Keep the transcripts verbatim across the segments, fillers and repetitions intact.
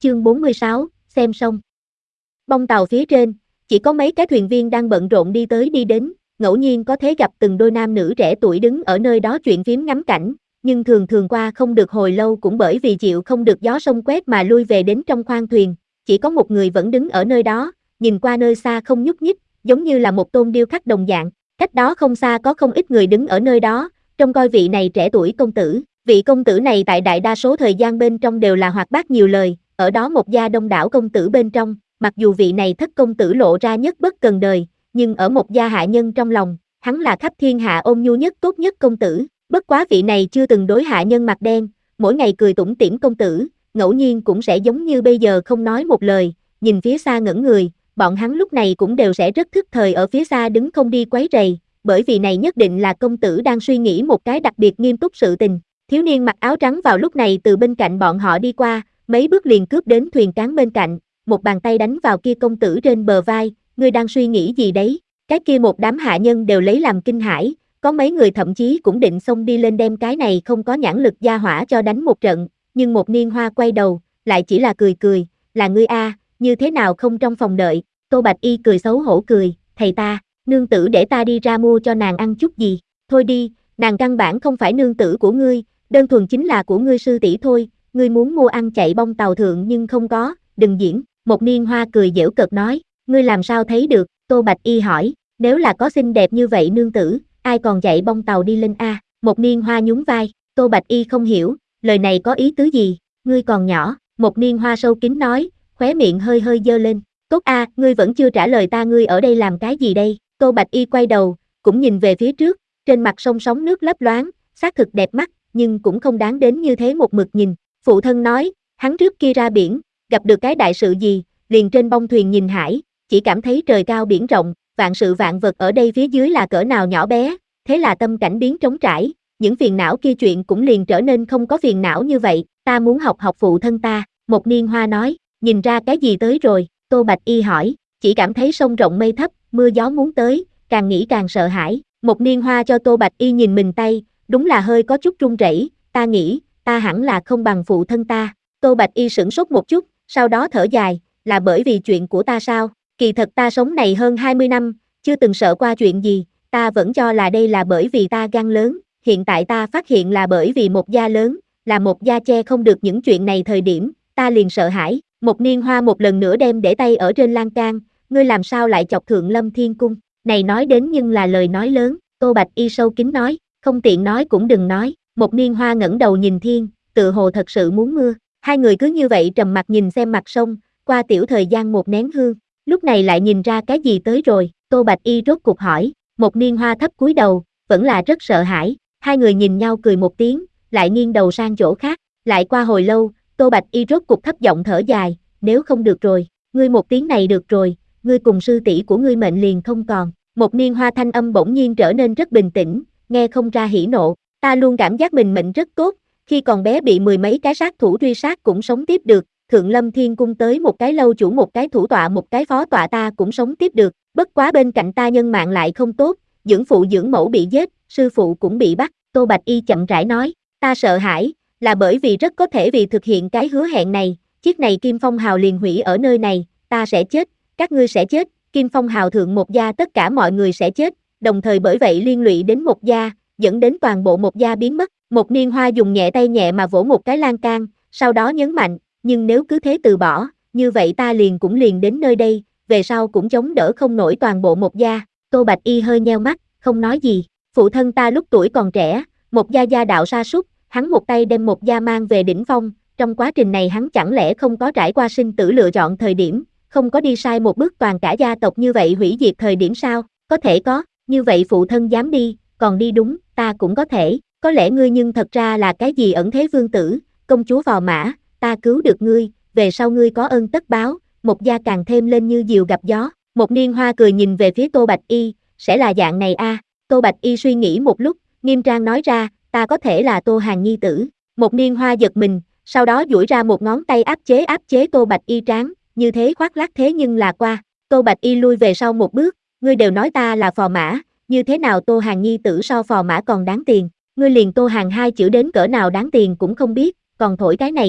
chương bốn mươi sáu, xem xong. Bong tàu phía trên, chỉ có mấy cái thuyền viên đang bận rộn đi tới đi đến, ngẫu nhiên có thể gặp từng đôi nam nữ trẻ tuổi đứng ở nơi đó chuyện phím ngắm cảnh, nhưng thường thường qua không được hồi lâu cũng bởi vì chịu không được gió sông quét mà lui về đến trong khoang thuyền, chỉ có một người vẫn đứng ở nơi đó, nhìn qua nơi xa không nhúc nhích, giống như là một tôn điêu khắc đồng dạng, cách đó không xa có không ít người đứng ở nơi đó, trông coi vị này trẻ tuổi công tử. Vị công tử này tại đại đa số thời gian bên trong đều là hoạt bát nhiều lời, ở đó một gia đông đảo công tử bên trong, mặc dù vị này thất công tử lộ ra nhất bất cần đời, nhưng ở một gia hạ nhân trong lòng, hắn là khắp thiên hạ ôn nhu nhất tốt nhất công tử, bất quá vị này chưa từng đối hạ nhân mặt đen, mỗi ngày cười tủm tỉm công tử, ngẫu nhiên cũng sẽ giống như bây giờ không nói một lời, nhìn phía xa ngẩn người, bọn hắn lúc này cũng đều sẽ rất thức thời ở phía xa đứng không đi quấy rầy, bởi vì này nhất định là công tử đang suy nghĩ một cái đặc biệt nghiêm túc sự tình. Thiếu niên mặc áo trắng vào lúc này từ bên cạnh bọn họ đi qua, mấy bước liền cướp đến thuyền cán bên cạnh, một bàn tay đánh vào kia công tử trên bờ vai, ngươi đang suy nghĩ gì đấy? Cái kia một đám hạ nhân đều lấy làm kinh hãi, có mấy người thậm chí cũng định xông đi lên đem cái này không có nhãn lực gia hỏa cho đánh một trận, nhưng một niên hoa quay đầu, lại chỉ là cười cười, là ngươi a, như thế nào không trong phòng đợi? Tô Bạch Y cười xấu hổ cười, thầy ta, nương tử để ta đi ra mua cho nàng ăn chút gì, thôi đi, nàng căn bản không phải nương tử của ngươi, đơn thuần chính là của ngươi sư tỷ thôi, ngươi muốn mua ăn chạy bong tàu thượng nhưng không có, đừng diễn, một niên hoa cười giễu cợt nói, ngươi làm sao thấy được, Tô Bạch Y hỏi, nếu là có xinh đẹp như vậy nương tử, ai còn chạy bong tàu đi lên a? Một niên hoa nhún vai, Tô Bạch Y không hiểu, lời này có ý tứ gì, ngươi còn nhỏ, một niên hoa sâu kín nói, khóe miệng hơi hơi dơ lên, tốt a, ngươi vẫn chưa trả lời ta, ngươi ở đây làm cái gì đây? Tô Bạch Y quay đầu, cũng nhìn về phía trước, trên mặt sông sóng nước lấp loáng, xác thực đẹp mắt, nhưng cũng không đáng đến như thế một mực nhìn. Phụ thân nói, hắn trước kia ra biển, gặp được cái đại sự gì, liền trên bông thuyền nhìn hải, chỉ cảm thấy trời cao biển rộng, vạn sự vạn vật ở đây phía dưới là cỡ nào nhỏ bé, thế là tâm cảnh biến trống trải, những phiền não kia chuyện cũng liền trở nên không có phiền não như vậy, ta muốn học học phụ thân ta, một niên hoa nói, nhìn ra cái gì tới rồi, Tô Bạch Y hỏi, chỉ cảm thấy sông rộng mây thấp, mưa gió muốn tới, càng nghĩ càng sợ hãi, một niên hoa cho Tô Bạch Y nhìn mình tay, đúng là hơi có chút run rẩy, ta nghĩ, ta hẳn là không bằng phụ thân ta. Tô Bạch Y sửng sốt một chút, sau đó thở dài, là bởi vì chuyện của ta sao? Kỳ thật ta sống này hơn hai mươi năm, chưa từng sợ qua chuyện gì, ta vẫn cho là đây là bởi vì ta gan lớn, hiện tại ta phát hiện là bởi vì một gia lớn, là một gia che không được những chuyện này thời điểm, ta liền sợ hãi. Một niên hoa một lần nữa đem để tay ở trên lan can, ngươi làm sao lại chọc thượng Lâm Thiên Cung, này nói đến nhưng là lời nói lớn, Tô Bạch Y sâu kín nói, không tiện nói cũng đừng nói, một niên hoa ngẩng đầu nhìn thiên, tự hồ thật sự muốn mưa, hai người cứ như vậy trầm mặt nhìn xem mặt sông, qua tiểu thời gian một nén hương, lúc này lại nhìn ra cái gì tới rồi, Tô Bạch Y rốt cục hỏi, một niên hoa thấp cúi đầu, vẫn là rất sợ hãi, hai người nhìn nhau cười một tiếng, lại nghiêng đầu sang chỗ khác, lại qua hồi lâu, Tô Bạch Y rốt cục thấp giọng thở dài, nếu không được rồi, ngươi một tiếng này được rồi, ngươi cùng sư tỷ của ngươi mệnh liền không còn, một niên hoa thanh âm bỗng nhiên trở nên rất bình tĩnh, nghe không ra hỉ nộ, ta luôn cảm giác mình mệnh rất tốt, khi còn bé bị mười mấy cái sát thủ truy sát cũng sống tiếp được, Thượng Lâm Thiên Cung tới một cái lâu chủ một cái thủ tọa một cái phó tọa ta cũng sống tiếp được, bất quá bên cạnh ta nhân mạng lại không tốt, dưỡng phụ dưỡng mẫu bị giết, sư phụ cũng bị bắt, Tô Bạch Y chậm rãi nói, ta sợ hãi, là bởi vì rất có thể vì thực hiện cái hứa hẹn này, chiếc này Kim Phong Hào liền hủy ở nơi này, ta sẽ chết, các ngươi sẽ chết, Kim Phong Hào thượng một gia tất cả mọi người sẽ chết, đồng thời bởi vậy liên lụy đến một gia, dẫn đến toàn bộ một gia biến mất, một niên hoa dùng nhẹ tay nhẹ mà vỗ một cái lan can, sau đó nhấn mạnh, nhưng nếu cứ thế từ bỏ, như vậy ta liền cũng liền đến nơi đây, về sau cũng chống đỡ không nổi toàn bộ một gia, Tô Bạch Y hơi nheo mắt, không nói gì, phụ thân ta lúc tuổi còn trẻ, một gia gia đạo sa sút, hắn một tay đem một gia mang về đỉnh phong, trong quá trình này hắn chẳng lẽ không có trải qua sinh tử lựa chọn thời điểm, không có đi sai một bước toàn cả gia tộc như vậy hủy diệt thời điểm sao, có thể có, như vậy phụ thân dám đi, còn đi đúng, ta cũng có thể, có lẽ ngươi nhưng thật ra là cái gì ẩn thế vương tử, công chúa Phò Mã, ta cứu được ngươi, về sau ngươi có ơn tất báo, một gia càng thêm lên như diều gặp gió, một niên hoa cười nhìn về phía Tô Bạch Y, sẽ là dạng này a? Tô Bạch Y suy nghĩ một lúc, nghiêm trang nói ra, ta có thể là Tô Hàn nhi tử, một niên hoa giật mình, sau đó duỗi ra một ngón tay áp chế áp chế Tô Bạch Y trán, như thế khoác lác thế nhưng là qua, Tô Bạch Y lui về sau một bước, ngươi đều nói ta là Phò Mã, như thế nào Tô Hàn nhi tử so Phò Mã còn đáng tiền, ngươi liền Tô Hàn hai chữ đến cỡ nào đáng tiền cũng không biết, còn thổi cái này ngưu,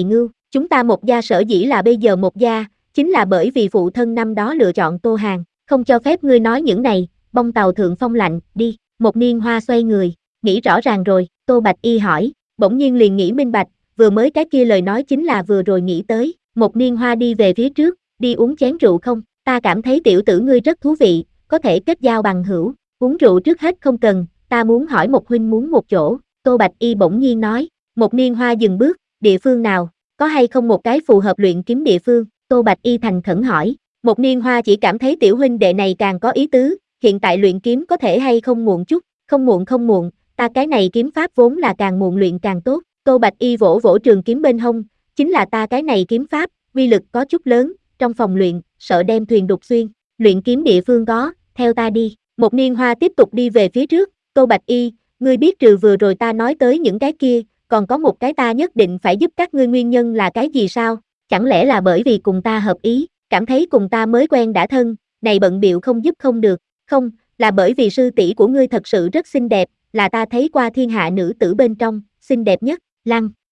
Chúng ta một gia sở dĩ là bây giờ một gia, chính là bởi vì phụ thân năm đó lựa chọn Tô Hàn, không cho phép ngươi nói những này, bông tàu thượng phong lạnh, đi, một niên hoa xoay người, nghĩ rõ ràng rồi, Tô Bạch Y hỏi, bỗng nhiên liền nghĩ minh bạch, vừa mới cái kia lời nói chính là vừa rồi nghĩ tới, một niên hoa đi về phía trước, đi uống chén rượu không, ta cảm thấy tiểu tử ngươi rất thú vị, có thể kết giao bằng hữu, uống rượu trước hết không cần, ta muốn hỏi một huynh muốn một chỗ, Tô Bạch Y bỗng nhiên nói, một niên hoa dừng bước, địa phương nào, có hay không một cái phù hợp luyện kiếm địa phương, Tô Bạch Y thành khẩn hỏi, một niên hoa chỉ cảm thấy tiểu huynh đệ này càng có ý tứ, hiện tại luyện kiếm có thể hay không muộn chút, không muộn không muộn, ta cái này kiếm pháp vốn là càng muộn luyện càng tốt, Tô Bạch Y vỗ vỗ trường kiếm bên hông, chính là ta cái này kiếm pháp, uy lực có chút lớn, trong phòng luyện, sợ đem thuyền đục xuyên, luyện kiếm địa phương có, theo ta đi, một niên hoa tiếp tục đi về phía trước, Tô Bạch Y, ngươi biết trừ vừa rồi ta nói tới những cái kia, còn có một cái ta nhất định phải giúp các ngươi nguyên nhân là cái gì sao, chẳng lẽ là bởi vì cùng ta hợp ý, cảm thấy cùng ta mới quen đã thân, này bận bịu không giúp không được, không, là bởi vì sư tỷ của ngươi thật sự rất xinh đẹp, là ta thấy qua thiên hạ nữ tử bên trong, xinh đẹp nhất, Lăng.